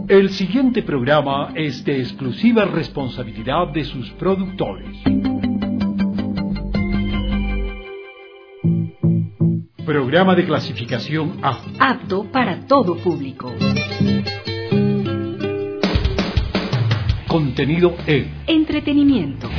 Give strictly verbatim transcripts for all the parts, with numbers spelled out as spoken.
El siguiente programa es de exclusiva responsabilidad de sus productores. Programa de clasificación A. Apto para todo público. Contenido E. Entretenimiento.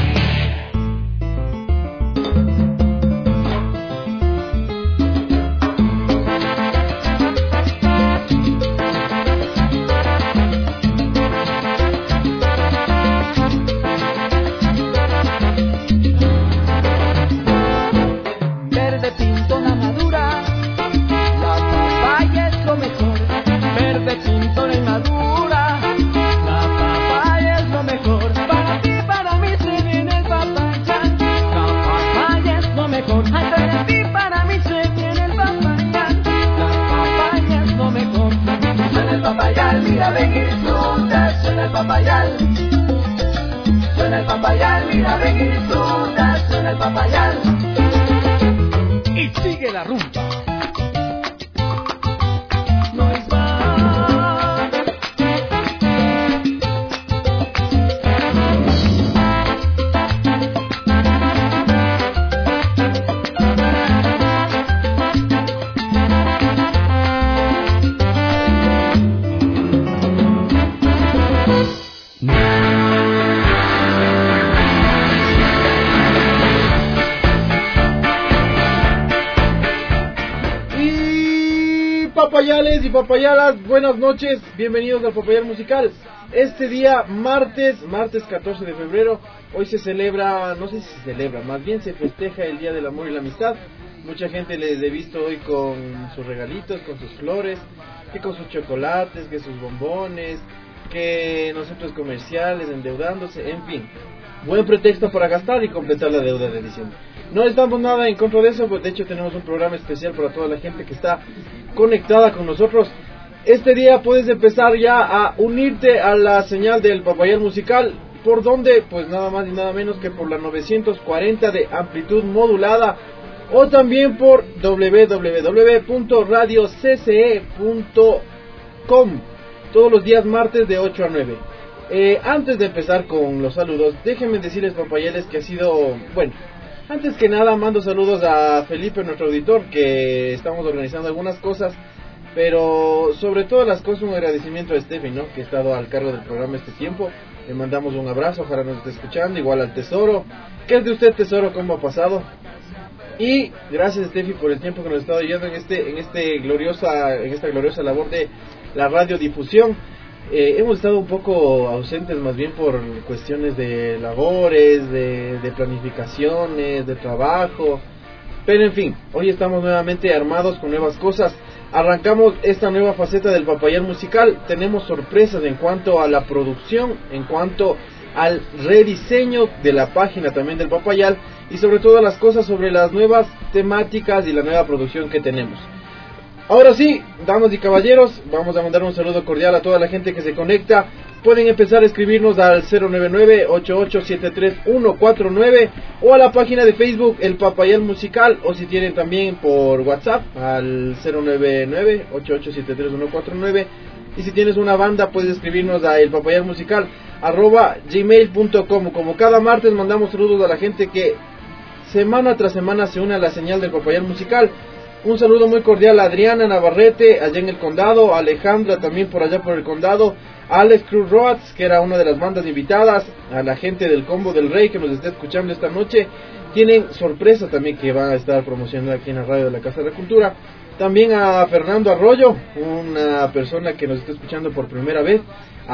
Papayales y papayalas, buenas noches, bienvenidos al Papayal Musical. Este día, martes, martes catorce de febrero, hoy se celebra, no sé si se celebra, más bien se festeja el Día del Amor y la Amistad. Mucha gente les he visto hoy con sus regalitos, con sus flores, que con sus chocolates, que sus bombones, que en los centros comerciales, endeudándose, en fin. Buen pretexto para gastar y completar la deuda de diciembre. No estamos nada en contra de eso, pues de hecho tenemos un programa especial para toda la gente que está conectada con nosotros. Este día puedes empezar ya a unirte a la señal del Papayal Musical. ¿Por dónde? Pues nada más y nada menos que por la novecientos cuarenta de amplitud modulada, o también por doble u doble u doble u punto radio c c e punto com, todos los días martes de ocho a nueve. Eh, antes de empezar con los saludos, déjenme decirles, papayales, que ha sido, bueno, antes que nada mando saludos a Felipe, nuestro auditor, que estamos organizando algunas cosas, pero sobre todas las cosas un agradecimiento a Steffi, ¿no?, que ha estado al cargo del programa este tiempo. Le mandamos un abrazo, ojalá nos esté escuchando, igual al Tesoro. ¿Qué es de usted, Tesoro? ¿Cómo ha pasado? Y gracias, Steffi, por el tiempo que nos ha estado ayudando en este, en este gloriosa, en esta gloriosa labor de la radiodifusión. Eh, hemos estado un poco ausentes, más bien por cuestiones de labores, de, de planificaciones, de trabajo, pero en fin, hoy estamos nuevamente armados con nuevas cosas. Arrancamos esta nueva faceta del Papayal Musical. Tenemos sorpresas en cuanto a la producción, en cuanto al rediseño de la página también del Papayal, y sobre todo las cosas sobre las nuevas temáticas y la nueva producción que tenemos. Ahora sí, damas y caballeros, vamos a mandar un saludo cordial a toda la gente que se conecta. Pueden empezar a escribirnos al cero nueve nueve, ocho ocho siete tres uno cuatro nueve o a la página de Facebook El Papayal Musical, o si tienen también por WhatsApp al cero nueve nueve, ocho ocho siete tres uno cuatro nueve. Y si tienes una banda, puedes escribirnos a El Papayal Musical arroba gmail punto com. Como cada martes mandamos saludos a la gente que semana tras semana se une a la señal del Papayal Musical. Un saludo muy cordial a Adriana Navarrete, allá en el condado, a Alejandra también por allá por el condado, a Alex Cruz Roats, que era una de las bandas invitadas, a la gente del Combo del Rey que nos está escuchando esta noche. Tienen sorpresa también que van a estar promocionando aquí en la radio de la Casa de la Cultura. También a Fernando Arroyo, una persona que nos está escuchando por primera vez,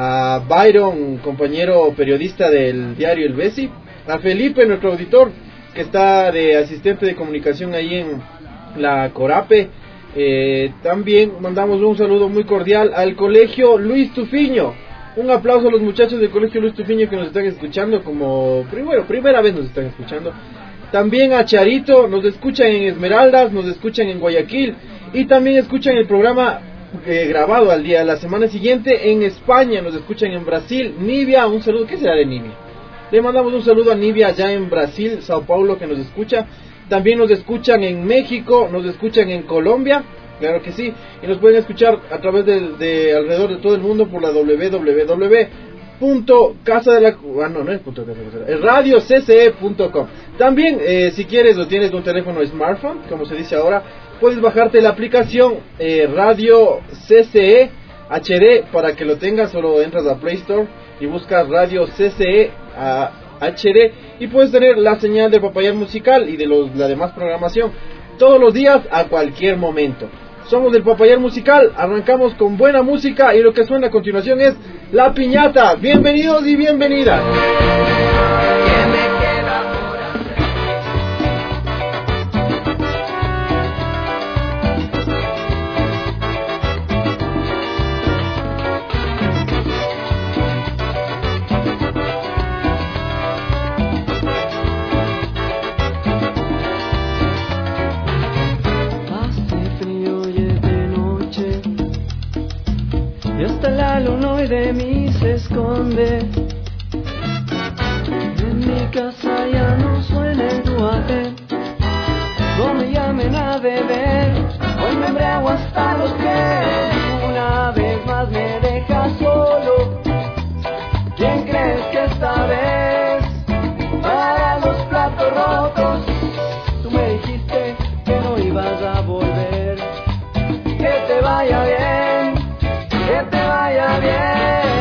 a Byron, compañero periodista del diario El Besi, a Felipe, nuestro auditor, que está de asistente de comunicación ahí en la Corape. Eh, también mandamos un saludo muy cordial al Colegio Luis Tufiño. Un aplauso a los muchachos del Colegio Luis Tufiño que nos están escuchando como primero, primera vez nos están escuchando. También a Charito, nos escuchan en Esmeraldas, nos escuchan en Guayaquil y también escuchan el programa eh, grabado al día, la semana siguiente en España, nos escuchan en Brasil. Nivia, un saludo. ¿Qué será de Nivia? Le mandamos un saludo a Nivia allá en Brasil, Sao Paulo, que nos escucha. También nos escuchan en México, nos escuchan en Colombia Claro que sí, y nos pueden escuchar a través de, de alrededor de todo el mundo por la doble u doble u doble u punto casa de la ah, no, no es punto casa de la es radio c c e punto com. También eh, si quieres o tienes un teléfono smartphone, como se dice ahora, puedes bajarte la aplicación eh, Radio C C E H D para que lo tengas. Solo entras a Play Store y buscas Radio C C E H D y puedes tener la señal de Popayán Musical y de los, la demás programación todos los días a cualquier momento. Somos del Popayán Musical, arrancamos con buena música y lo que suena a continuación es La Piñata. Bienvenidos y bienvenidas. De mí se esconde. En mi casa ya no suena el duate. No me llamen a beber. Hoy me embriago hasta los pies. Una vez más me dejas solo. ¿Quién crees que esta vez para los platos rotos? Tú me dijiste que no ibas a volver. Que te vaya bien, que te vaya bien.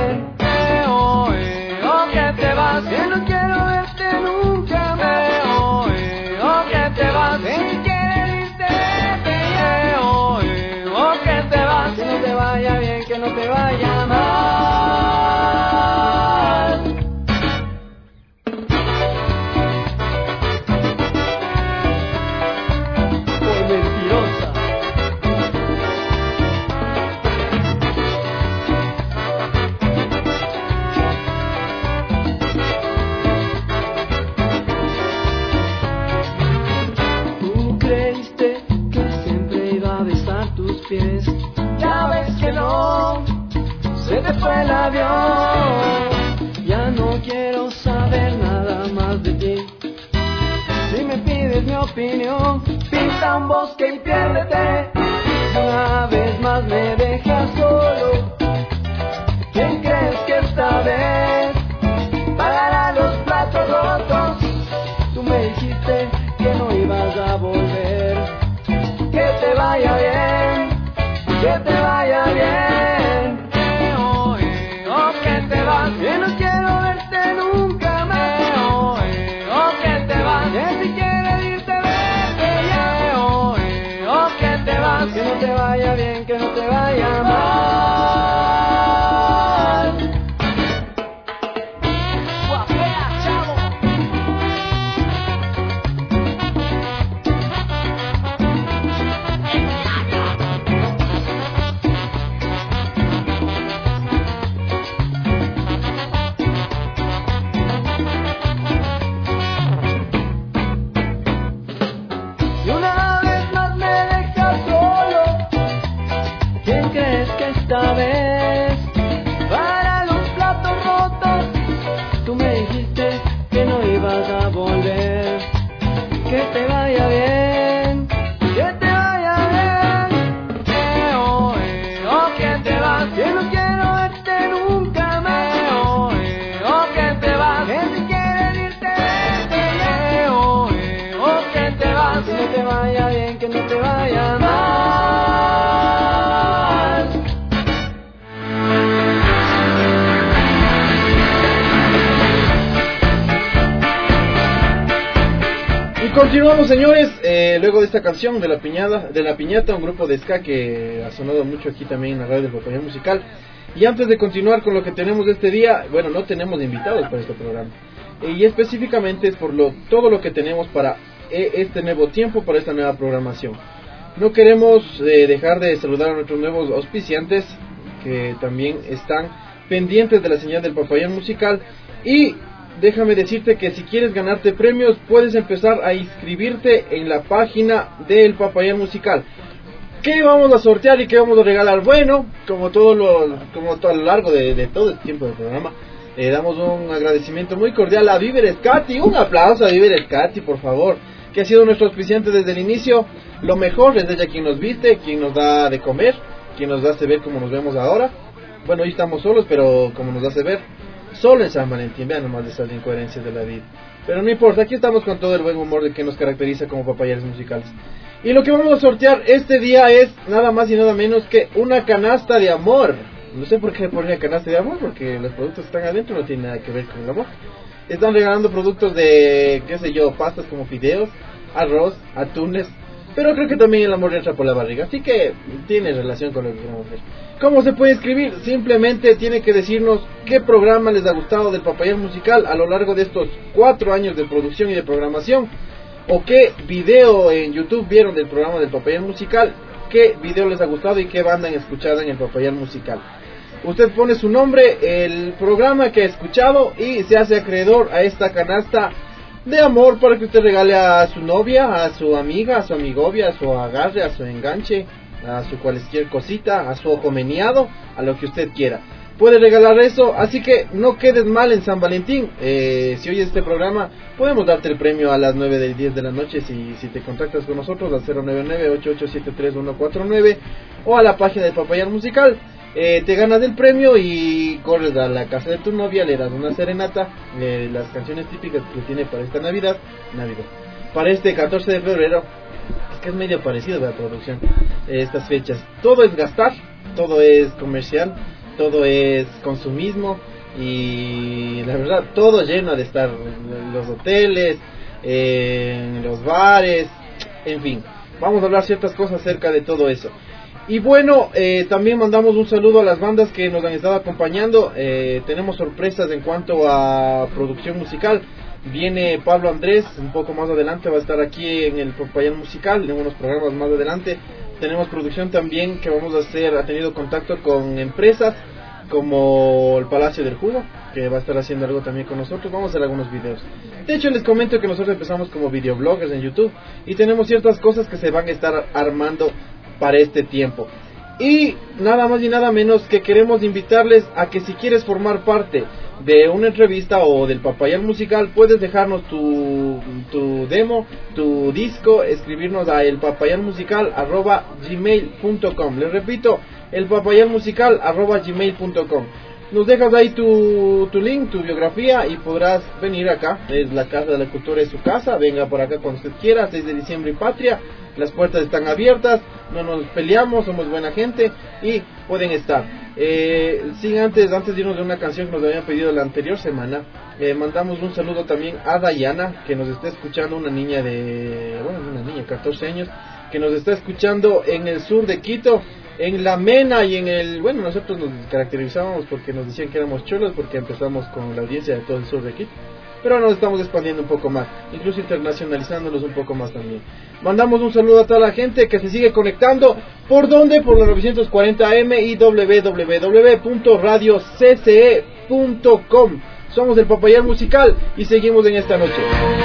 Que no quiero verte nunca más. Oh, eh, oh, que te vas. Ven si quieres irte, vete. Oh, eh, oh, que te vas. Que no te vaya bien, que no te vaya mal. Por mentirosa. Pies. Ya ves que no, se te fue el avión. Ya no quiero saber nada más de ti. Si me pides mi opinión, pinta un bosque y piérdete. Una vez más me dejas solo. ¿Quién crees que esta vez pagará los platos rotos? Tú me dijiste que no ibas a volver. Que te vaya bien, que te vaya bien. Eh, oh, eh, oh, que te vas. Que no quiero verte nunca más. Eh, oh, eh, oh, que te vas. Que si quieres irte, vete. Eh, oh, eh, oh, que te vas. Que no te vaya bien, que no te vaya mal. Guapea, chavo. Esta vez para los platos rotos. Tú me dijiste que no ibas a volver. Que te vaya bien, que te vaya bien. Eh, oh, eh, oh, que te vas. Que no quiero verte nunca más. Eh, oh, eh, oh, que te vas. Que si quieres irte, vete. Eh, oh, eh, oh, que te vas. Que no te vaya bien, que no te vaya mal. Continuamos, señores, eh, luego de esta canción de la piñada, de la piñata, un grupo de ska que ha sonado mucho aquí también en la radio del Popayán Musical. Y antes de continuar con lo que tenemos este día, bueno, no tenemos invitados para este programa, eh, y específicamente es por lo todo lo que tenemos para eh, este nuevo tiempo, para esta nueva programación. No queremos eh, dejar de saludar a nuestros nuevos auspiciantes que también están pendientes de la señal del Popayán Musical. Y déjame decirte que si quieres ganarte premios, puedes empezar a inscribirte en la página del Popayán Musical. ¿Qué vamos a sortear y qué vamos a regalar? Bueno, como todo lo, como todo a lo largo de, de todo el tiempo del programa, eh, damos un agradecimiento muy cordial a Víveres Katy. Un aplauso a Víveres Katy, por favor, que ha sido nuestro auspiciante desde el inicio. Lo mejor es ella quien nos viste, quien nos da de comer, quien nos hace ver como nos vemos ahora. Bueno, hoy estamos solos, pero como nos hace ver, solo en San Valentín, vean nomás esas incoherencias de la vida. Pero no importa, aquí estamos con todo el buen humor de que nos caracteriza como Papayares Musicales. Y lo que vamos a sortear este día es nada más y nada menos que una canasta de amor. No sé por qué poner canasta de amor, porque los productos que están adentro no tienen nada que ver con el amor. Están regalando productos de, qué sé yo, pastas como fideos, arroz, atunes, pero creo que también el amor entra por la barriga, así que tiene relación con lo que queremos ver. ¿Cómo se puede escribir? Simplemente tiene que decirnos qué programa les ha gustado del Papayal Musical a lo largo de estos cuatro años de producción y de programación, o qué video en YouTube vieron del programa del Papayal Musical, qué video les ha gustado y qué banda han escuchado en el Papayal Musical. Usted pone su nombre, el programa que ha escuchado y se hace acreedor a esta canasta de amor para que usted regale a su novia, a su amiga, a su amigovia, a su agarre, a su enganche, a su cualquier cosita, a su ojo meneado, a lo que usted quiera. Puede regalar eso, así que no quedes mal en San Valentín. Eh, si oyes este programa, podemos darte el premio a las nueve del diez de la noche si, si te contactas con nosotros al cero nueve nueve, ocho ocho siete tres, uno cuatro nueve o a la página del Papayal Musical. Eh, te ganas el premio y corres a la casa de tu novia, le das una serenata, eh, las canciones típicas que tiene para esta Navidad, Navidad, para este catorce de febrero, que es medio parecido a la producción, eh, estas fechas. Todo es gastar, todo es comercial, todo es consumismo y la verdad todo lleno de estar en los hoteles, eh, en los bares, en fin. Vamos a hablar ciertas cosas acerca de todo eso. Y bueno, eh, también mandamos un saludo a las bandas que nos han estado acompañando. Eh, tenemos sorpresas en cuanto a producción musical. Viene Pablo Andrés, un poco más adelante va a estar aquí en el Papayal Musical, en unos programas más adelante. Tenemos producción también que vamos a hacer, ha tenido contacto con empresas como el Palacio del Jugo, que va a estar haciendo algo también con nosotros. Vamos a hacer algunos videos. De hecho, les comento que nosotros empezamos como videobloggers en YouTube y tenemos ciertas cosas que se van a estar armando para este tiempo. Y nada más y nada menos que queremos invitarles a que si quieres formar parte de una entrevista o del Papayal Musical, puedes dejarnos tu, tu demo, tu disco, escribirnos a elpapayalmusical arroba gmail punto com. Les repito, elpapayalmusical arroba gmail punto com. Nos dejas ahí tu, tu link, tu biografía y podrás venir acá. Es la Casa de la Cultura, es su casa. Venga por acá cuando usted quiera, seis de diciembre y Patria. Las puertas están abiertas, no nos peleamos, somos buena gente y pueden estar. Eh, sin antes, antes de irnos de una canción que nos habían pedido la anterior semana, eh, mandamos un saludo también a Dayana, que nos está escuchando, una niña de, bueno, una niña, catorce años, que nos está escuchando en el sur de Quito, en La Mena y en el, bueno, nosotros nos caracterizábamos porque nos decían que éramos cholos porque empezamos con la audiencia de todo el sur de Quito. Pero nos estamos expandiendo un poco más, incluso internacionalizándolos un poco más también. Mandamos un saludo a toda la gente que se sigue conectando. ¿Por dónde? Por la novecientos cuarenta A M y doble u doble u doble u punto radio c c e punto com. Somos el Papayal Musical y seguimos en esta noche.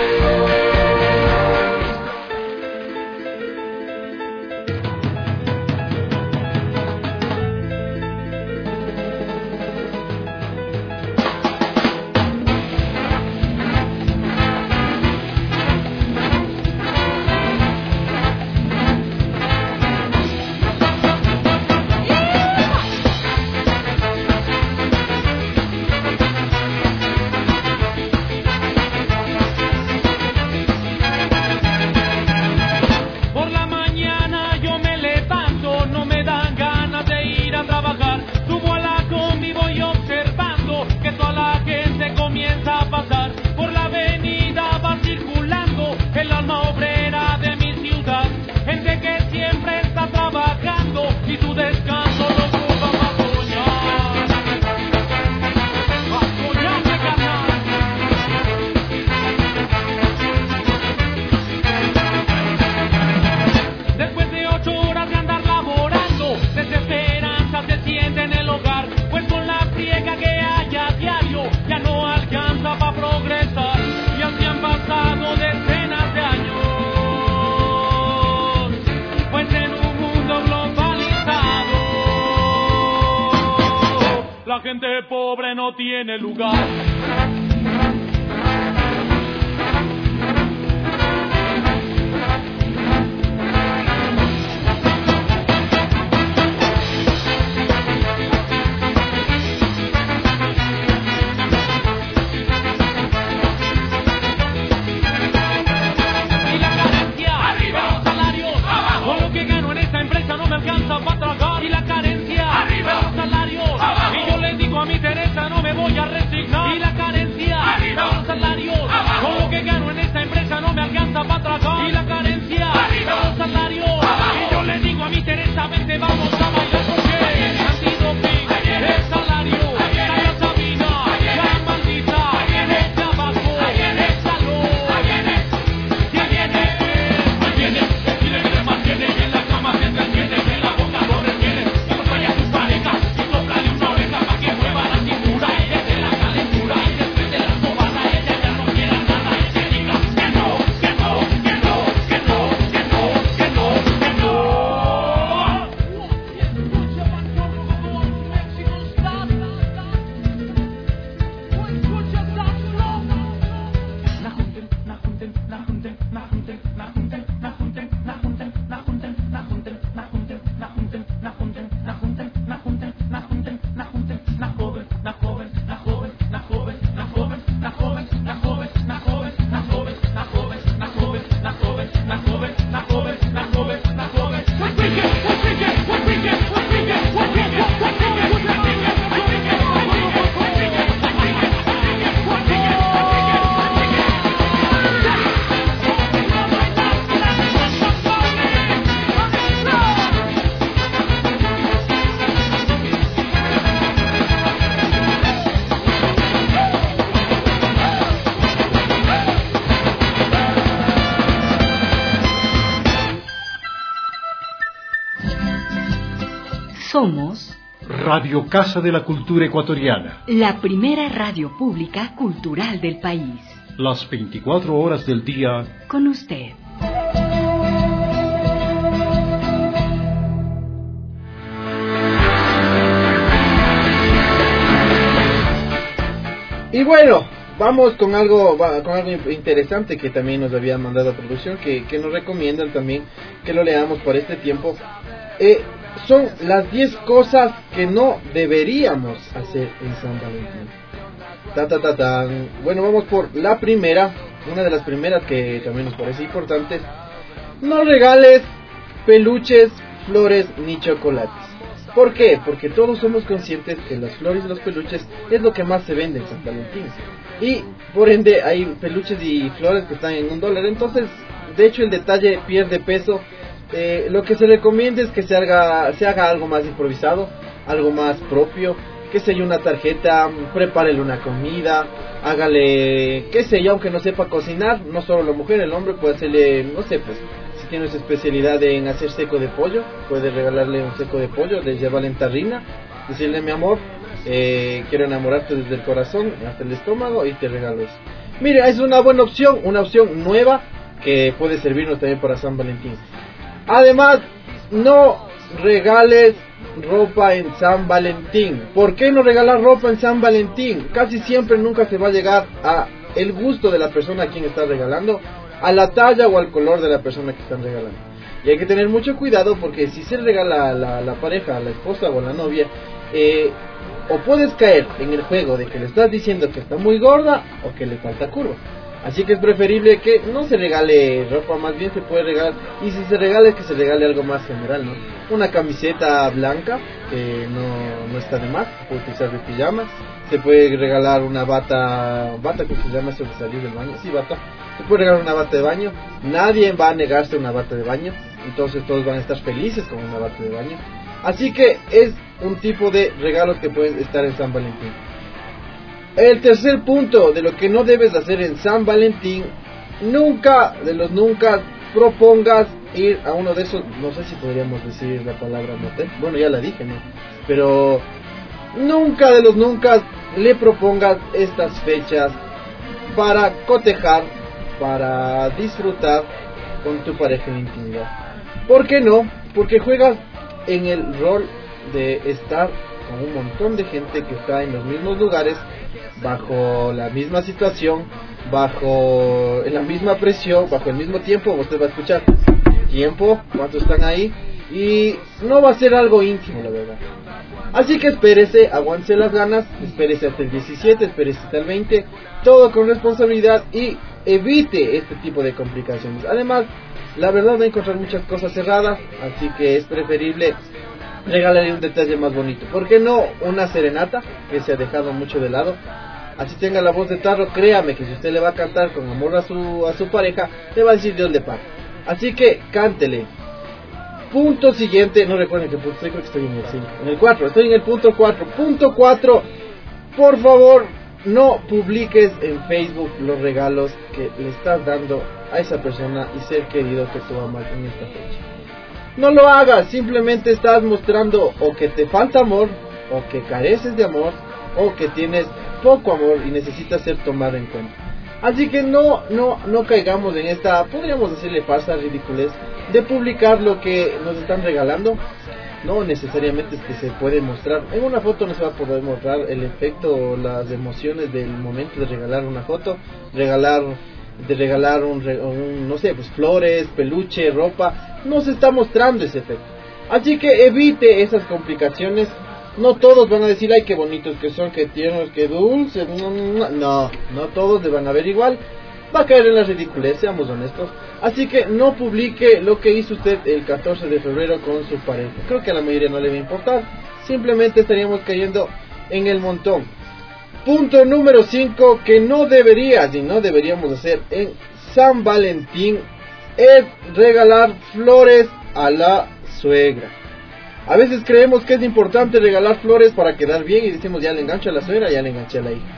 gente pobre no tiene lugar. gente, vamos a bailar porque antidoping, el salario, Tania Sabina, la maldita, el trabajo, el salón. ¿Quién viene? Mantiene, el chile que te mantiene, en la cama se entretiene, en la boca lo retiene, y acompaña a tus parejas, y sopla de una oreja para que mueva la cintura, y desde la calentura, y después de la sobada, ella ya no quiera nada, y se diga que no, que no, que no, que no, que no, que no, que no. Somos Radio Casa de la Cultura Ecuatoriana. la primera radio pública cultural del país. Las veinticuatro horas del día. Con usted. Y bueno, vamos con algo va, con algo interesante que también nos habían mandado a producción, que, que nos recomiendan también que lo leamos por este tiempo. Eh, son las diez cosas que no deberíamos hacer en San Valentín. Ta, ta, ta, ta. Bueno, vamos por la primera, una de las primeras que también nos parece importante. No regales peluches, flores ni chocolates. ¿Por qué? Porque todos somos conscientes que las flores y los peluches es lo que más se vende en San Valentín. Y por ende hay peluches y flores que están en un dólar. Entonces, de hecho, el detalle pierde peso. Eh, lo que se recomienda es que se haga, se haga algo más improvisado, algo más propio, que sé yo, una tarjeta, prepárele una comida, hágale, qué sé yo, aunque no sepa cocinar, no solo la mujer, el hombre puede hacerle, no sé, pues, si tiene su especialidad en hacer seco de pollo, puede regalarle un seco de pollo, de llevarle en tarrina, decirle, mi amor, eh, quiero enamorarte desde el corazón hasta el estómago y te regalo eso. Mira, es una buena opción, una opción nueva que puede servirnos también para San Valentín. Además, no regales ropa en San Valentín. ¿Por qué no regalar ropa en San Valentín? Casi siempre nunca se va a llegar a el gusto de la persona a quien está regalando, a la talla o al color de la persona que están regalando. Y hay que tener mucho cuidado porque si se regala a la, la pareja, a la esposa o a la novia, eh, o puedes caer en el juego de que le estás diciendo que está muy gorda o que le falta curva. Así que es preferible que no se regale ropa, más bien se puede regalar, y si se regala es que se regale algo más general, ¿no? Una camiseta blanca, que no, no está de más, se puede utilizar de pijama, se puede regalar una bata, bata que se llama eso de salir del baño, sí, bata, se puede regalar una bata de baño, nadie va a negarse una bata de baño, entonces todos van a estar felices con una bata de baño, así que es un tipo de regalos que pueden estar en San Valentín. El tercer punto de lo que no debes hacer en San Valentín, nunca, de los nunca, propongas ir a uno de esos, no sé si podríamos decir la palabra motel, bueno ya la dije, ¿no? Pero nunca de los nunca le propongas estas fechas para cotejar, para disfrutar con tu pareja en intimidad. ¿Por qué no? Porque juegas en el rol de estar con un montón de gente que está en los mismos lugares, bajo la misma situación, bajo la misma presión, bajo el mismo tiempo. Usted va a escuchar tiempo, cuántos están ahí, y no va a ser algo íntimo, la verdad. Así que espérese, aguante las ganas, espérese hasta el diecisiete, espérese hasta el veinte, todo con responsabilidad y evite este tipo de complicaciones. Además, la verdad va a encontrar muchas cosas cerradas, así que es preferible regalarle un detalle más bonito. ¿Por qué no una serenata, que se ha dejado mucho de lado? Así tenga la voz de tarro, créame que si usted le va a cantar con amor a su a su pareja, le va a decir Dios le pague. Así que cántele. Punto siguiente, no recuerden que punto, creo que estoy en el cinco, en el cuatro, estoy en el punto cuatro. Punto cuatro, por favor, no publiques en Facebook los regalos que le estás dando a esa persona y ser querido que tú amas en esta fecha. No lo hagas, simplemente estás mostrando o que te falta amor, o que careces de amor, o que tienes poco amor y necesitas ser tomado en cuenta. Así que no, no, no caigamos en esta, podríamos decirle farsa, ridiculez, de publicar lo que nos están regalando. No necesariamente es que se puede mostrar, en una foto no se va a poder mostrar el efecto o las emociones del momento de regalar una foto, regalar, de regalar un, un no sé, pues flores, peluche, ropa, no se está mostrando ese efecto. Así que evite esas complicaciones. No todos van a decir, ay, qué bonitos que son, qué tiernos, qué dulces. No, no, no todos le van a ver igual. Va a caer en la ridiculez, seamos honestos. Así que no publique lo que hizo usted el catorce de febrero con su pareja. Creo que a la mayoría no le va a importar. Simplemente estaríamos cayendo en el montón. Punto número cinco, que no deberías y no deberíamos hacer en San Valentín, es regalar flores a la suegra. A veces creemos que es importante regalar flores para quedar bien y decimos, ya le engancho a la suegra, ya le enganché a la hija.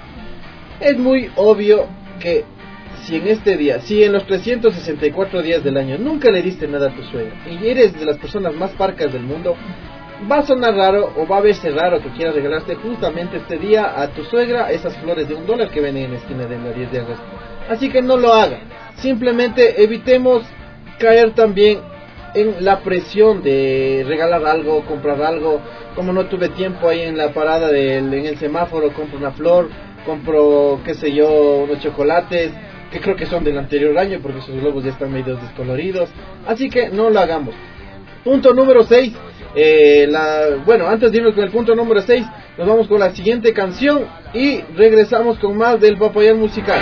Es muy obvio que si en este día, si en los trescientos sesenta y cuatro días del año nunca le diste nada a tu suegra y eres de las personas más parcas del mundo, va a sonar raro o va a verse raro que quieras regalarte justamente este día a tu suegra esas flores de un dólar que venden en la esquina de la diez de agosto. Así que no lo haga. Simplemente evitemos caer también en la presión de regalar algo, comprar algo. Como no tuve tiempo ahí en la parada del, en el semáforo, compro una flor, compro, qué sé yo, unos chocolates que creo que son del anterior año porque sus globos ya están medio descoloridos. Así que no lo hagamos. Punto número seis. Eh, la, bueno, antes de irnos con el punto número seis, nos vamos con la siguiente canción y regresamos con más del Papayal Musical.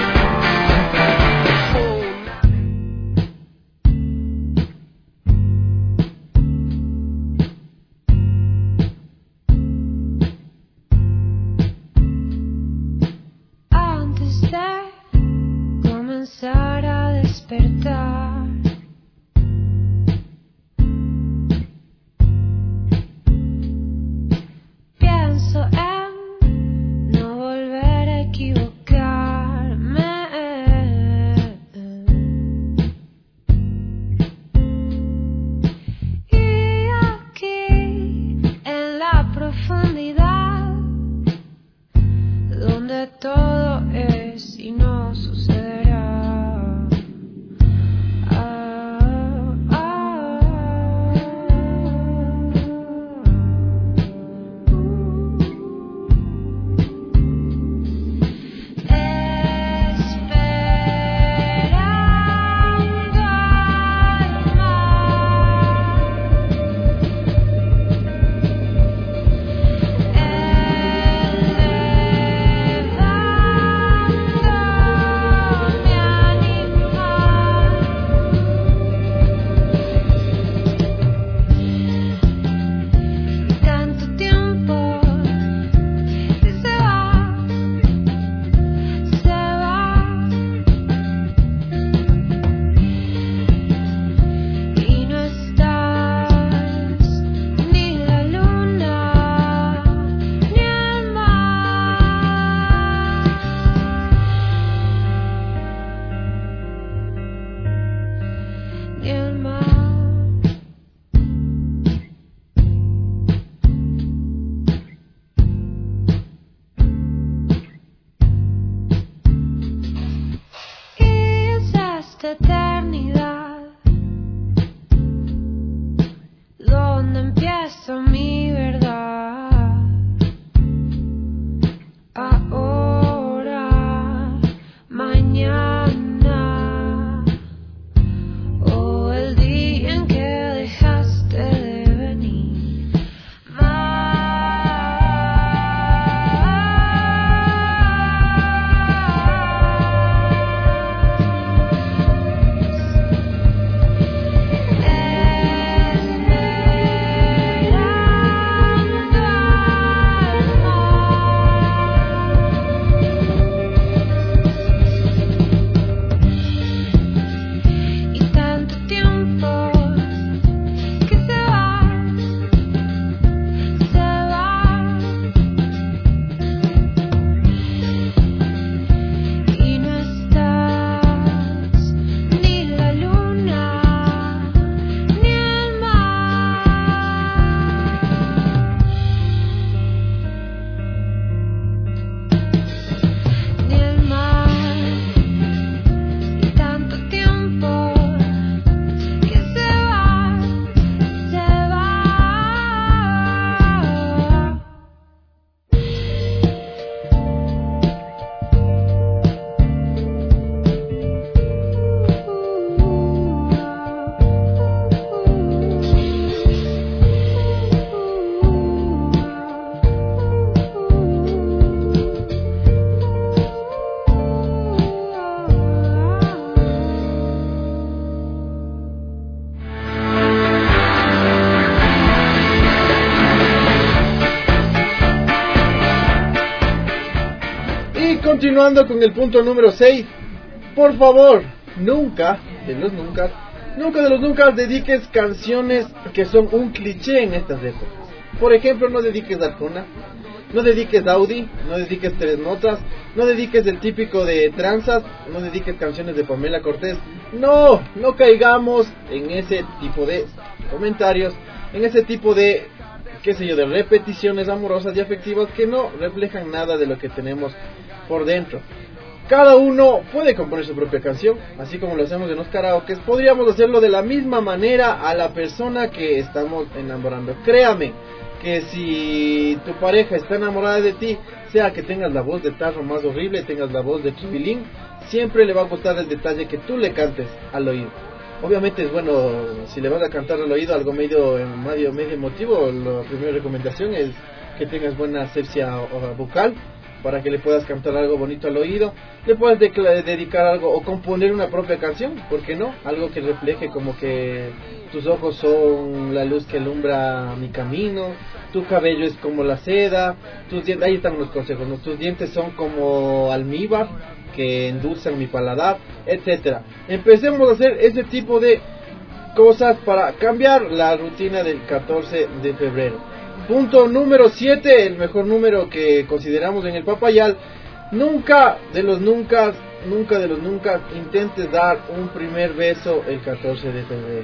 Continuando con el punto número seis. Por favor, nunca, de los nunca, nunca de los nunca dediques canciones que son un cliché en estas épocas. Por ejemplo, no dediques Arjona, no dediques Audi, no dediques Tres Notas, no dediques el típico de Tranzas, no dediques canciones de Pamela Cortés. No, no caigamos en ese tipo de comentarios, en ese tipo de, qué sé yo, de repeticiones amorosas y afectivas que no reflejan nada de lo que tenemos por dentro. Cada uno puede componer su propia canción, así como lo hacemos en los karaokes. Podríamos hacerlo de la misma manera a la persona que estamos enamorando. Créame que si tu pareja está enamorada de ti, sea que tengas la voz de tarro más horrible, tengas la voz de chivilín, siempre le va a gustar el detalle que tú le cantes al oído. Obviamente es bueno, si le vas a cantar al oído algo medio medio, medio emotivo, la primera recomendación es que tengas buena asepsia vocal, para que le puedas cantar algo bonito al oído. Le puedes dedicar algo o componer una propia canción, ¿por qué no? Algo que refleje como que tus ojos son la luz que alumbra mi camino, tu cabello es como la seda, tus dientes, ahí están los consejos, ¿no? Tus dientes son como almíbar que endulzan mi paladar, etcétera. Empecemos a hacer ese tipo de cosas para cambiar la rutina del catorce de febrero. Punto número siete, el mejor número que consideramos en el Papayal. Nunca de los nunca, nunca de los nunca intentes dar un primer beso el catorce de febrero.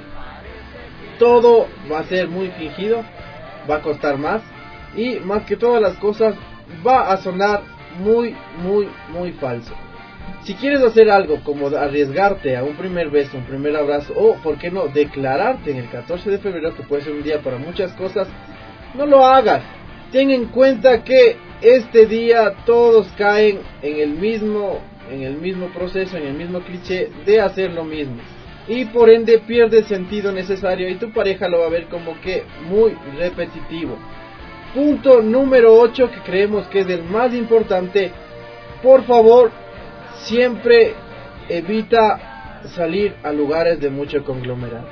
Todo va a ser muy fingido, va a costar más y más que todas las cosas va a sonar muy, muy, muy falso. Si quieres hacer algo como arriesgarte a un primer beso, un primer abrazo o, por qué no, declararte en el catorce de febrero, que puede ser un día para muchas cosas, no lo hagas. Ten en cuenta que este día todos caen en el mismo, en el mismo proceso, en el mismo cliché de hacer lo mismo. Y por ende pierde el sentido necesario y tu pareja lo va a ver como que muy repetitivo. Punto número ocho, que creemos que es el más importante. Por favor, siempre evita salir a lugares de mucho conglomerado.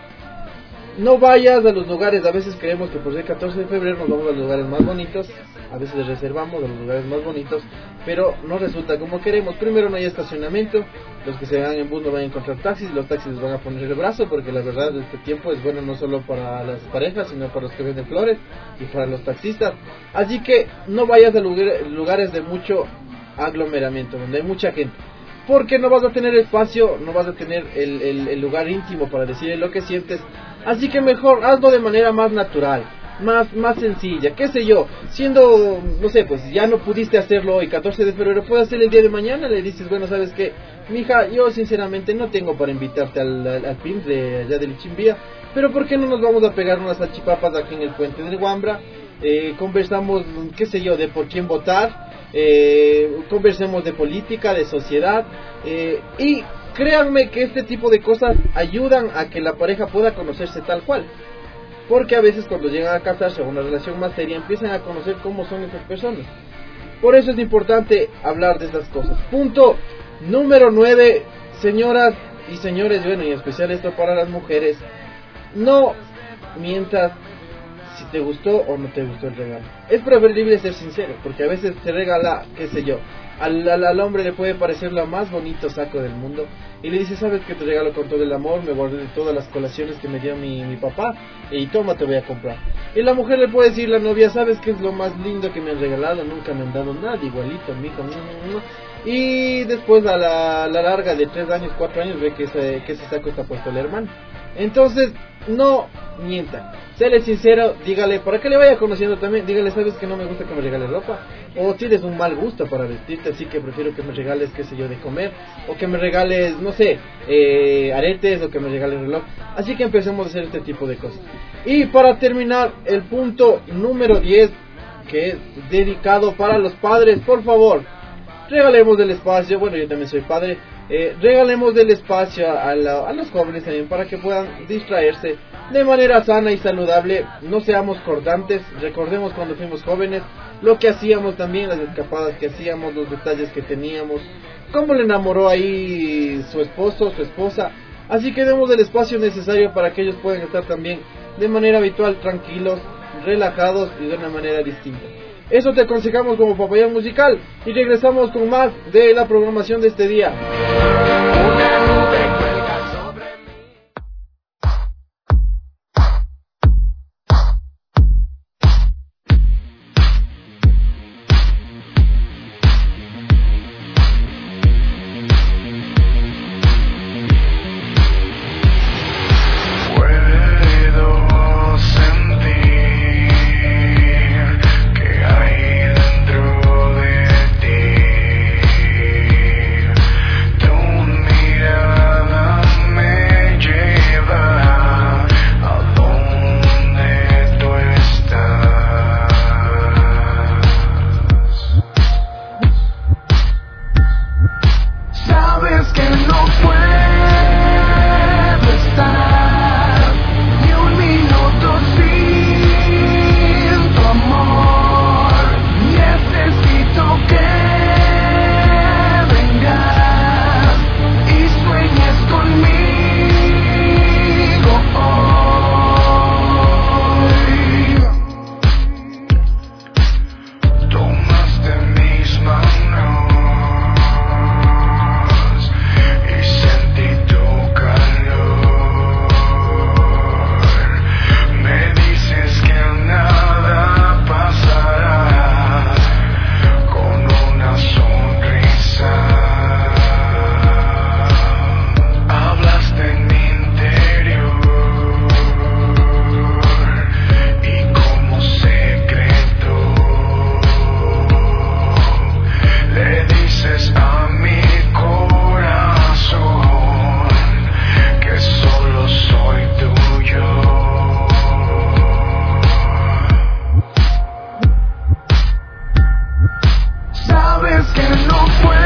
No vayas a los lugares, a veces creemos que por ser catorce de febrero nos vamos a los lugares más bonitos, a veces reservamos a los lugares más bonitos, pero no resulta como queremos. Primero, no hay estacionamiento, los que se van en bus no van a encontrar taxis, los taxis les van a poner el brazo, porque la verdad este tiempo es bueno no solo para las parejas, sino para los que venden flores y para los taxistas. Así que no vayas a lugares de mucho aglomeramiento, donde hay mucha gente, porque no vas a tener espacio, no vas a tener el, el, el lugar íntimo para decirle lo que sientes. Así que mejor hazlo de manera más natural, más más sencilla, qué sé yo, siendo, no sé, pues ya no pudiste hacerlo hoy, catorce de febrero, puedes hacerlo el día de mañana. Le dices, bueno, ¿sabes qué? Mija, yo sinceramente no tengo para invitarte al, al, al P I M de allá de Lichimbía, pero ¿por qué no nos vamos a pegar unas salchipapas aquí en el puente del Huambra? Eh, conversamos, qué sé yo, de por quién votar, eh, conversemos de política, de sociedad, eh, y créanme que este tipo de cosas ayudan a que la pareja pueda conocerse tal cual, porque a veces cuando llegan a casarse a una relación más seria empiezan a conocer cómo son esas personas. Por eso es importante hablar de esas cosas. Punto número nueve, señoras y señores, bueno, y en especial esto para las mujeres, no mientas si te gustó o no te gustó el regalo. Es preferible ser sincero, porque a veces te regala, qué sé yo, al, al, al hombre le puede parecer lo más bonito saco del mundo y le dice, sabes que te regalo con todo el amor, me guardé de todas las colaciones que me dio mi, mi papá y toma, te voy a comprar. Y la mujer le puede decir, la novia, sabes que es lo más lindo que me han regalado, nunca me han dado nada igualito, mijo, no, no, no. Y después a la, la larga de tres años, cuatro años ve que ese, que ese saco está puesto el hermano. Entonces no mienta, séle sincero, dígale, para que le vaya conociendo también, dígale, sabes que no me gusta que me regales ropa, o tienes un mal gusto para vestirte, así que prefiero que me regales, qué sé yo, de comer, o que me regales, no sé, eh, aretes, o que me regales reloj. Así que empecemos a hacer este tipo de cosas. Y para terminar, el punto número diez, que es dedicado para los padres. Por favor, regalemos del espacio, bueno, yo también soy padre, eh, regalemos del espacio a, la, a los jóvenes también para que puedan distraerse de manera sana y saludable. No seamos cortantes, recordemos cuando fuimos jóvenes, lo que hacíamos también, las escapadas que hacíamos, los detalles que teníamos, cómo le enamoró ahí su esposo, su esposa. Así que demos el espacio necesario para que ellos puedan estar también de manera habitual, tranquilos, relajados y de una manera distinta. Eso te aconsejamos como Popayán Musical. Y regresamos con más de la programación de este día. Una nube cuelga sobre mí. Puedo sentir que hay dentro de ti. Tu mirada me lleva a donde tú estás. Sabes que no puedo estar ni un minuto sin tu amor. Necesito que vengas y sueñes conmigo hoy. Tomaste mis manos y sentí tu calor. Me dices que nada pasará con una sonrisa. Hablaste en mi interior y como secreto le dices a mi corazón que solo soy tuyo. Sabes que no puedo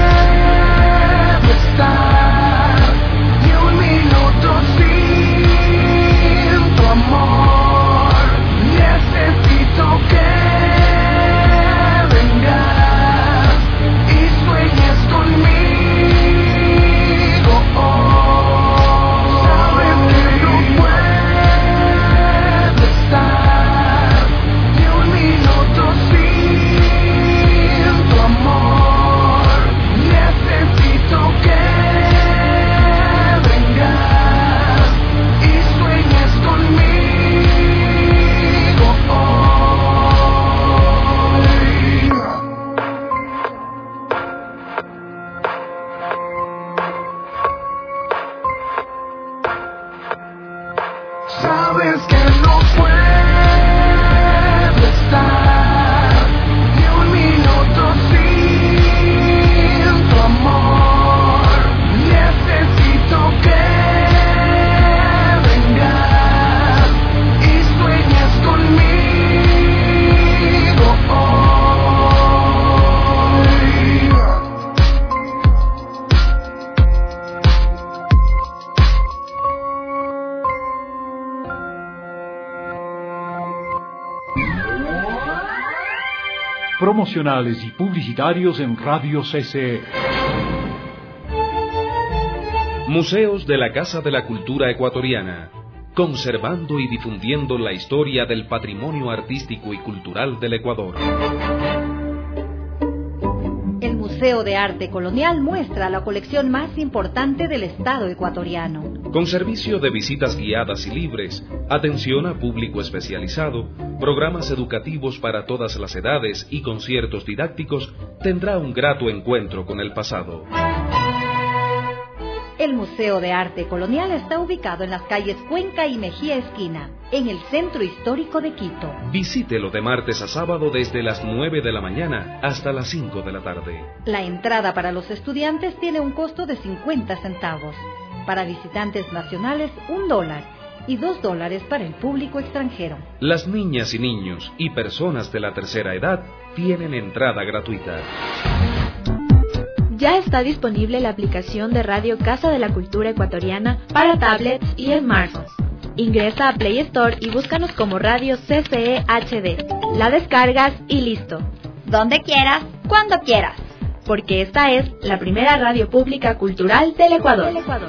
estar ni un minuto sin tu amor. Necesito que vengas y sueñes conmigo hoy. Sabes que no puedo estar ni un minuto sin tu amor. Necesito que vengas y sueñes conmigo hoy. Sabes que no puedo estar ni un minuto sin tu amor. Necesito que vengas y sueñes conmigo hoy. Promocionales y publicitarios en Radio C C E. Museos de la Casa de la Cultura Ecuatoriana, conservando y difundiendo la historia del patrimonio artístico y cultural del Ecuador. El Museo de Arte Colonial muestra la colección más importante del Estado ecuatoriano. Con servicio de visitas guiadas y libres, atención a público especializado, programas educativos para todas las edades y conciertos didácticos, tendrá un grato encuentro con el pasado. El Museo de Arte Colonial está ubicado en las calles Cuenca y Mejía Esquina, en el centro histórico de Quito. Visítelo de martes a sábado desde las nueve de la mañana hasta las cinco de la tarde. La entrada para los estudiantes tiene un costo de cincuenta centavos. Para visitantes nacionales, un dólar. Y dos dólares para el público extranjero. Las niñas y niños y personas de la tercera edad tienen entrada gratuita. Ya está disponible la aplicación de Radio Casa de la Cultura Ecuatoriana para tablets y smartphones. Ingresa a Play Store y búscanos como Radio C C E H D. La descargas y listo. Donde quieras, cuando quieras. Porque esta es la primera radio pública cultural del Ecuador. Del Ecuador.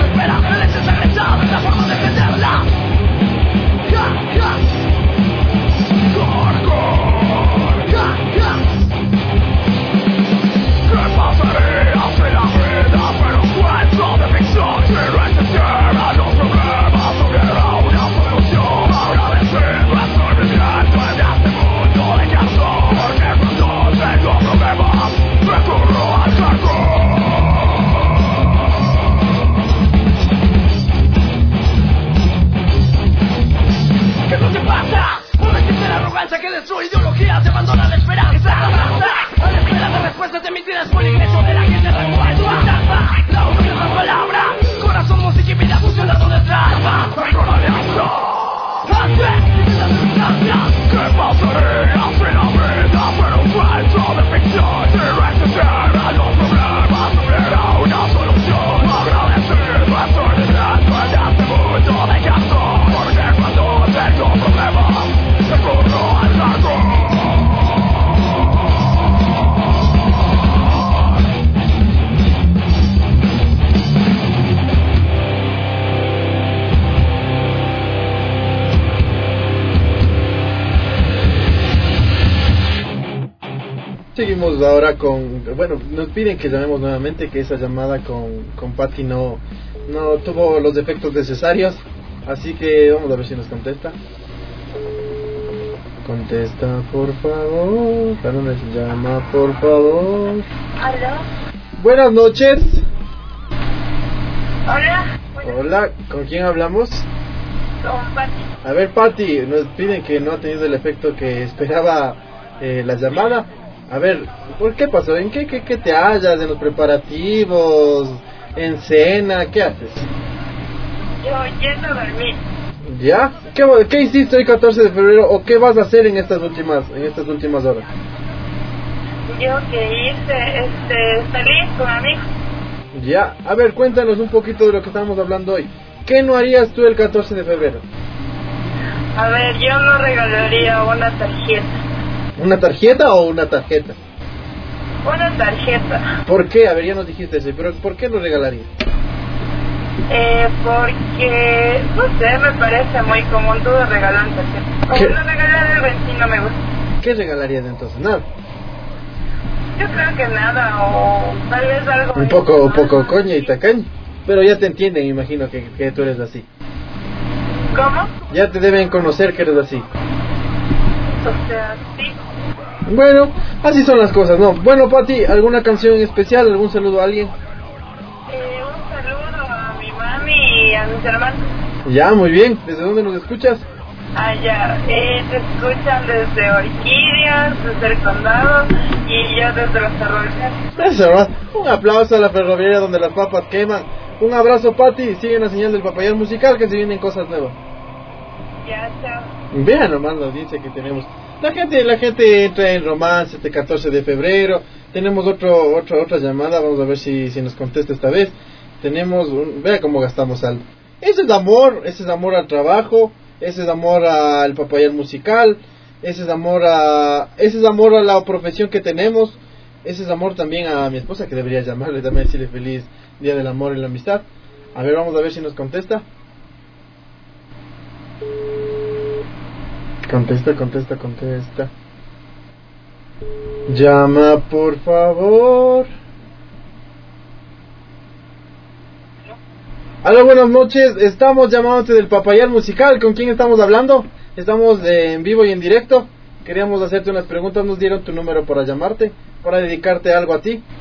tenemos ahora con, bueno, nos piden que llamemos nuevamente, que esa llamada con, con Patti no, no tuvo los efectos necesarios, así que vamos a ver si nos contesta. Contesta, por favor. ¿Cuándo me llama, por favor? ¿Aló? Buenas noches. Hola. Hola, ¿con quién hablamos? Con Pati. A ver, Patti, nos piden que no ha tenido el efecto que esperaba eh, la llamada. A ver, ¿por qué pasó? ¿En qué, qué, qué te hallas? ¿En los preparativos? ¿En cena? ¿Qué haces? Yo yendo a dormir. ¿Ya? ¿Qué, ¿Qué hiciste hoy catorce de febrero o qué vas a hacer en estas últimas en estas últimas horas? Yo que hice, este, salir con amigos. Ya, a ver, cuéntanos un poquito de lo que estamos hablando hoy. ¿Qué no harías tú el catorce de febrero? A ver, yo no regalaría una tarjeta. ¿Una tarjeta o una tarjeta? Una tarjeta. ¿Por qué? A ver, ya nos dijiste eso, pero ¿por qué lo regalarías? Eh, porque, no sé, me parece muy común todo regalar tarjeta. Como ¿Qué? no regalar algo en sí no me gusta. ¿Qué regalarías entonces? Nada. Yo creo que nada, o tal vez algo... Un poco, un poco coña y tacaña. Pero ya te entienden, imagino que, que tú eres así. ¿Cómo? Ya te deben conocer que eres así. O sea, sí. Bueno, así son las cosas, ¿no? Bueno, Pati, ¿alguna canción en especial? ¿Algún saludo a alguien? Eh, un saludo a mi mami y a mis hermanos. Ya, muy bien. ¿Desde dónde nos escuchas? Allá, eh, te escuchan desde Orquídeas, desde el condado y yo desde la ferroviaria. Eso, ¿no? Un aplauso a la ferroviaria donde las papas queman. Un abrazo, Pati. Sigue la señal del Papayal Musical, que se vienen cosas nuevas. Ya, chao. Vean nomás la audiencia que tenemos. La gente, la gente entra en romance este catorce de febrero. Tenemos otro, otro, otra llamada. Vamos a ver si, si nos contesta esta vez. Tenemos, un, vea cómo gastamos algo. Ese es amor, ese es amor al trabajo, ese es amor al Papayal Musical, ese es amor a, ese es amor a la profesión que tenemos, ese es amor también a mi esposa, que debería llamarle también, decirle feliz Día del Amor y la Amistad. A ver, vamos a ver si nos contesta. Contesta, contesta, contesta. Llama, por favor. Hola, buenas noches. Estamos llamándote del Papayal Musical. ¿Con quién estamos hablando? Estamos eh, en vivo y en directo. Queríamos hacerte unas preguntas. Nos dieron tu número para llamarte, para dedicarte algo a ti.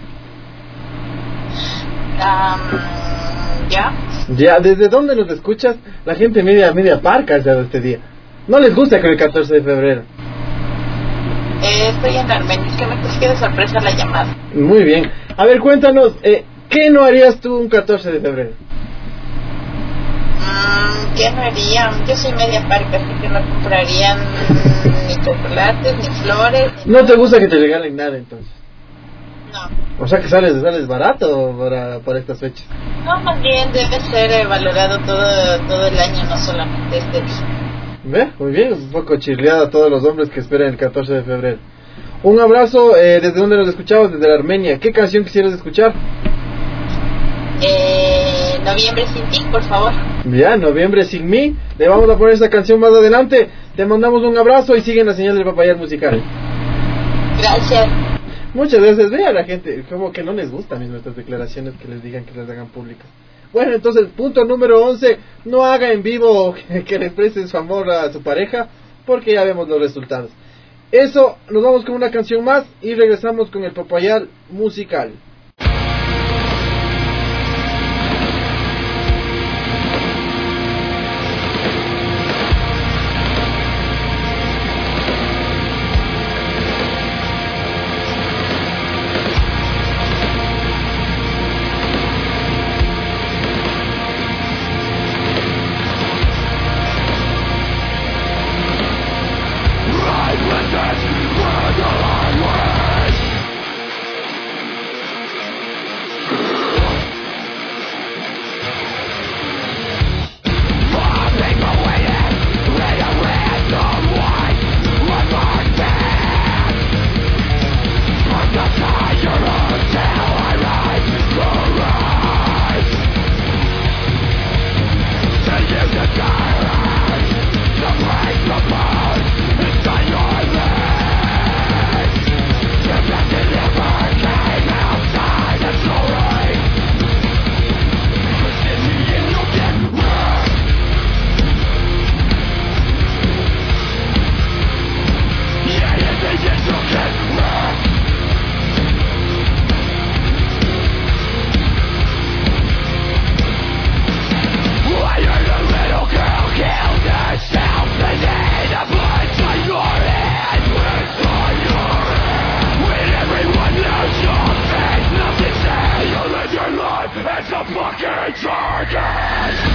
Um, ¿Ya? Ya, ¿desde dónde nos escuchas? La gente media, media parca ya de este día. No les gusta que el catorce de febrero. Eh, estoy en Armenia, es que me cogió de sorpresa la llamada. Muy bien. A ver, cuéntanos, eh, ¿qué no harías tú un catorce de febrero? Mm, ¿Qué no haría? Yo soy media parca, así que no comprarían ni chocolates, ni flores. Ni... ¿No te gusta que te regalen nada entonces? No. O sea que sales, sales barato para, para estas fechas. No, más bien debe ser eh, valorado todo, todo el año, no solamente este día. ¿Ve? Muy bien, un poco chirleada a todos los hombres que esperan el catorce de febrero. Un abrazo, eh, ¿desde dónde nos escuchamos? Desde la Armenia. ¿Qué canción quisieras escuchar? Eh, Noviembre sin ti, por favor. Ya, Noviembre sin mí. Le vamos a poner esa canción más adelante. Te mandamos un abrazo y siguen la señal del Papayal Musical. Gracias. Muchas veces ve a la gente como que no les gustan nuestras declaraciones, que les digan que las hagan públicas. Bueno, entonces, punto número once, no haga en vivo que, que le expresen su amor a su pareja, porque ya vemos los resultados. Eso, nos vamos con una canción más y regresamos con el Papayal Musical. fucking target.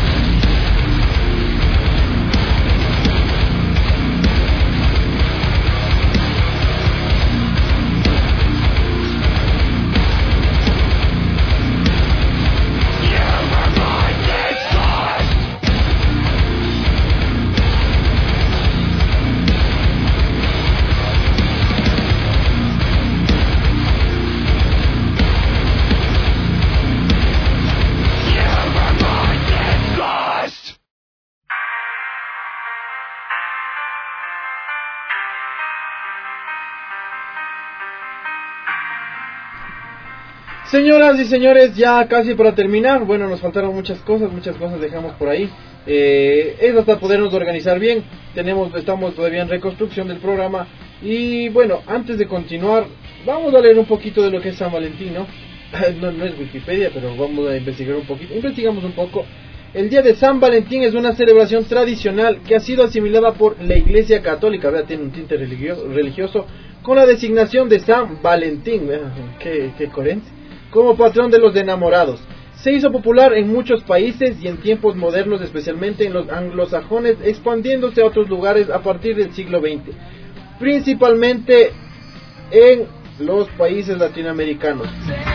Señoras y señores, ya casi para terminar. Bueno, nos faltaron muchas cosas, muchas cosas dejamos por ahí. Eh, es hasta podernos organizar bien. Tenemos, estamos todavía en reconstrucción del programa. Y bueno, antes de continuar, vamos a leer un poquito de lo que es San Valentín, ¿no? No, no es Wikipedia, pero vamos a investigar un poquito. Investigamos un poco. El día de San Valentín es una celebración tradicional que ha sido asimilada por la Iglesia Católica, ¿verdad? Tiene un tinte religioso, religioso con la designación de San Valentín, ¿verdad? Qué, qué coherente. Como patrón de los enamorados. Se hizo popular en muchos países y en tiempos modernos, especialmente en los anglosajones, expandiéndose a otros lugares a partir del siglo veinte, principalmente en los países latinoamericanos.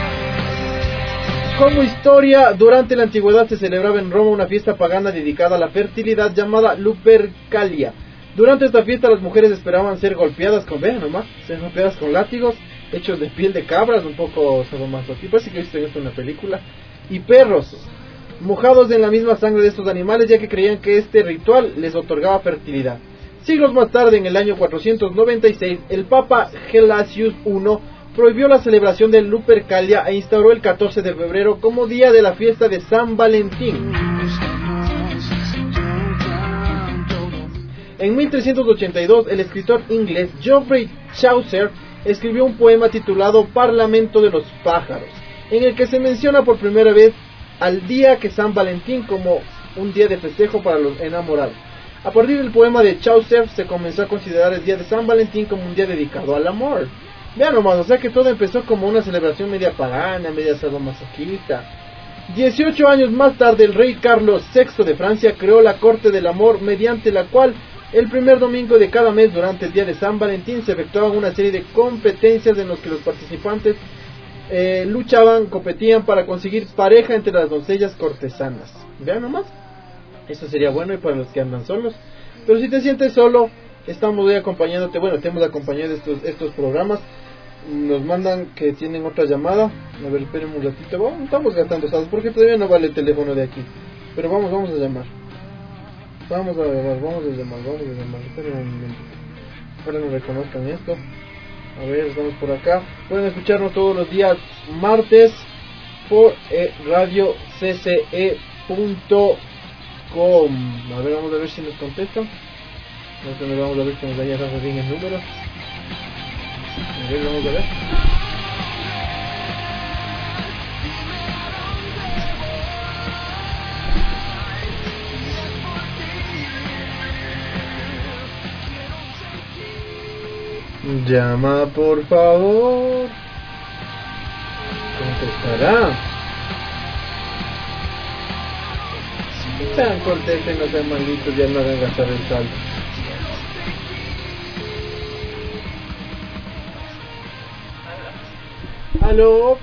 Como historia, durante la antigüedad se celebraba en Roma una fiesta pagana dedicada a la fertilidad llamada Lupercalia. Durante esta fiesta las mujeres esperaban ser golpeadas con, vean nomás, ser golpeadas con látigos hechos de piel de cabras, un poco sadomasoquismo, parece que he visto esto en una película, y perros, mojados en la misma sangre de estos animales, ya que creían que este ritual les otorgaba fertilidad. Siglos más tarde, en el año cuatrocientos noventa y seis, el Papa Gelasius primero prohibió la celebración de Lupercalia e instauró el catorce de febrero como día de la fiesta de San Valentín. En mil trescientos ochenta y dos, el escritor inglés Geoffrey Chaucer escribió un poema titulado Parlamento de los pájaros, en el que se menciona por primera vez al día que San Valentín como un día de festejo para los enamorados. A partir del poema de Chaucer se comenzó a considerar el día de San Valentín como un día dedicado al amor. Vean nomás, o sea que todo empezó como una celebración media pagana, media sadomasoquista. dieciocho años más tarde, el rey Carlos sexto de Francia creó la Corte del Amor, mediante la cual el primer domingo de cada mes durante el día de San Valentín se efectuaban una serie de competencias en las que los participantes eh, luchaban, competían para conseguir pareja entre las doncellas cortesanas. Vean nomás, eso sería bueno y para los que andan solos. Pero si te sientes solo, estamos hoy acompañándote, bueno, te hemos acompañado estos, estos programas. Nos mandan que tienen otra llamada. A ver, esperen un ratito, vamos, estamos gastando saldos porque todavía no vale el teléfono de aquí. Pero vamos, vamos a llamar. Vamos a llamar, vamos a llamar, vamos a llamar. Esperen un momento. Ahora nos reconozcan esto. A ver, estamos por acá. Pueden escucharnos todos los días martes por eh, radio c c e punto com. A ver, vamos a ver si nos contestan. Nosotros vamos a ver si nos daña bien el número. A ver, vamos a ver. Llama, por favor. Contestará. Sean contesten, no sean malditos, ya no hagan gastar el saldo. Aló.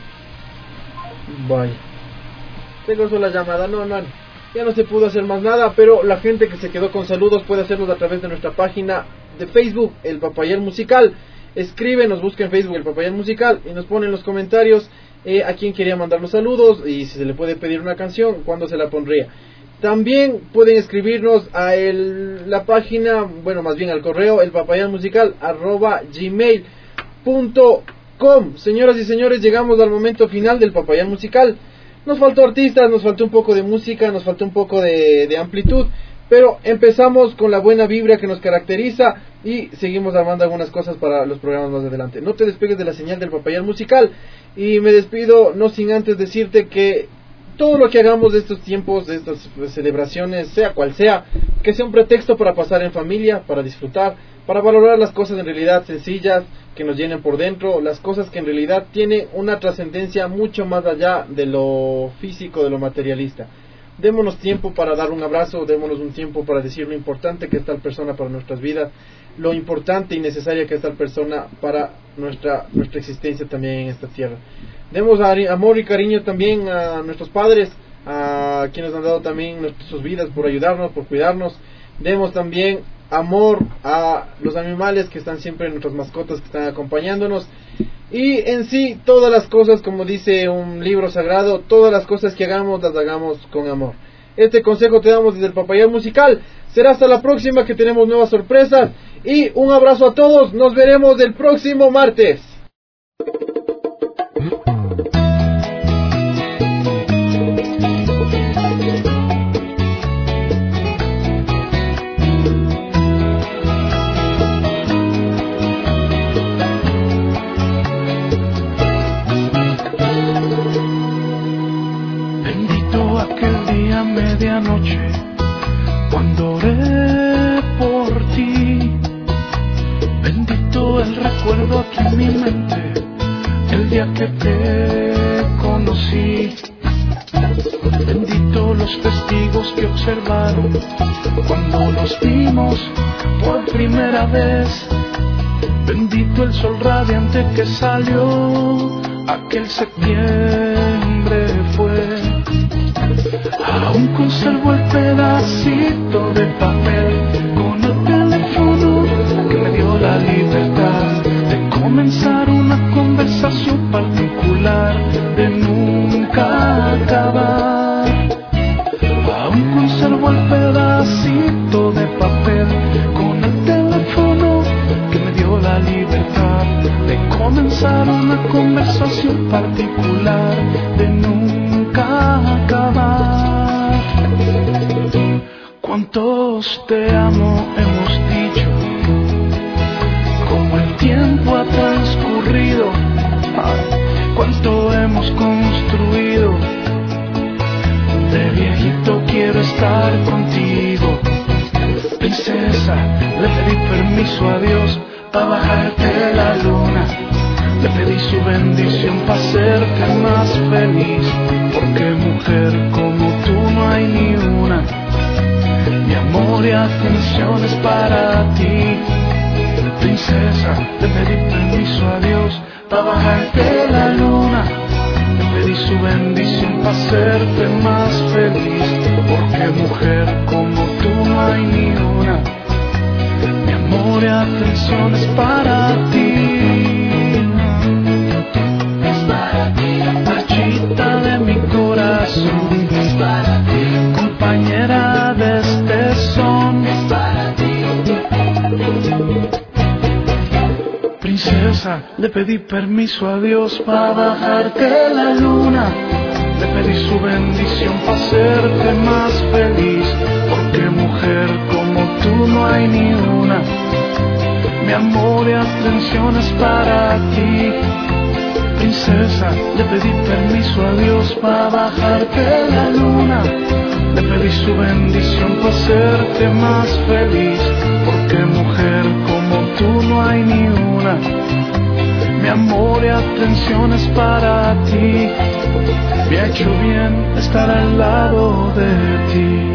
Vaya. Se cortó la llamada, no, no. Ya no se pudo hacer más nada, pero la gente que se quedó con saludos puede hacerlos a través de nuestra página de Facebook, El Papayal Musical. Escribe, nos busca en Facebook El Papayal Musical y nos pone en los comentarios eh, a quién quería mandar los saludos y si se le puede pedir una canción, cuándo se la pondría. También pueden escribirnos a el, la página, bueno, más bien al correo elpapayalmusical arroba gmail punto com. Señoras y señores, llegamos al momento final del Papayal Musical. Nos faltó artistas, nos faltó un poco de música, nos faltó un poco de, de amplitud, pero empezamos con la buena vibra que nos caracteriza y seguimos armando algunas cosas para los programas más adelante. No te despegues de la señal del Papayal Musical y me despido no sin antes decirte que todo lo que hagamos de estos tiempos, de estas celebraciones, sea cual sea, que sea un pretexto para pasar en familia, para disfrutar, para valorar las cosas en realidad sencillas, que nos llenen por dentro, las cosas que en realidad tienen una trascendencia mucho más allá de lo físico, de lo materialista. Démonos tiempo para dar un abrazo, démonos un tiempo para decir lo importante que es tal persona para nuestras vidas, lo importante y necesaria que es tal persona para nuestra nuestra existencia también en esta tierra. Demos amor y cariño también a nuestros padres, a quienes han dado también sus vidas por ayudarnos, por cuidarnos. Demos también amor a los animales que están siempre, nuestras mascotas que están acompañándonos. Y en sí, todas las cosas, como dice un libro sagrado, todas las cosas que hagamos, las hagamos con amor. Este consejo te damos desde el Papayal Musical. Será hasta la próxima, que tenemos nuevas sorpresas. Y un abrazo a todos, nos veremos el próximo martes. Medianoche, cuando oré por ti, bendito el recuerdo aquí en mi mente, el día que te conocí. Bendito los testigos que observaron cuando nos vimos por primera vez. Bendito el sol radiante que salió, aquel septiembre fue. Aún conservo el pedacito de papel con el teléfono que me dio la libertad de comenzar una conversación particular, de nunca acabar. Aún conservo el pedacito de papel con el teléfono que me dio la libertad de comenzar una conversación particular, de nunca acabar. Cuántos te amo hemos dicho, como el tiempo ha transcurrido. Ay, cuánto hemos construido. De viejito quiero estar contigo. Princesa, le pedí permiso a Dios para bajarte la luna. Le pedí su bendición para hacerte más feliz, porque mujer como tú no hay ni una. Mi amor y atención es para ti. Princesa, le pedí permiso a Dios para bajarte la luna. Le pedí su bendición para hacerte más feliz, porque mujer como tú no hay ni una. Mi amor y atención es para ti. Es para ti, marchita de mi corazón. Es para ti, compañera de este son. Es para ti. Princesa, le pedí permiso a Dios para bajarte la luna. Le pedí su bendición para hacerte más feliz, porque mujer como tú no hay ni una. Mi amor y atención es para ti. Princesa, le pedí permiso a Dios para bajarte la luna. Le pedí su bendición para hacerte más feliz, porque mujer como tú no hay ni una. Mi amor y atención es para ti. Me ha hecho bien estar al lado de ti.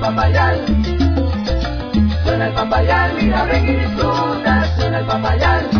Suena el papayal, mira ven y disfruta, suena el papayal.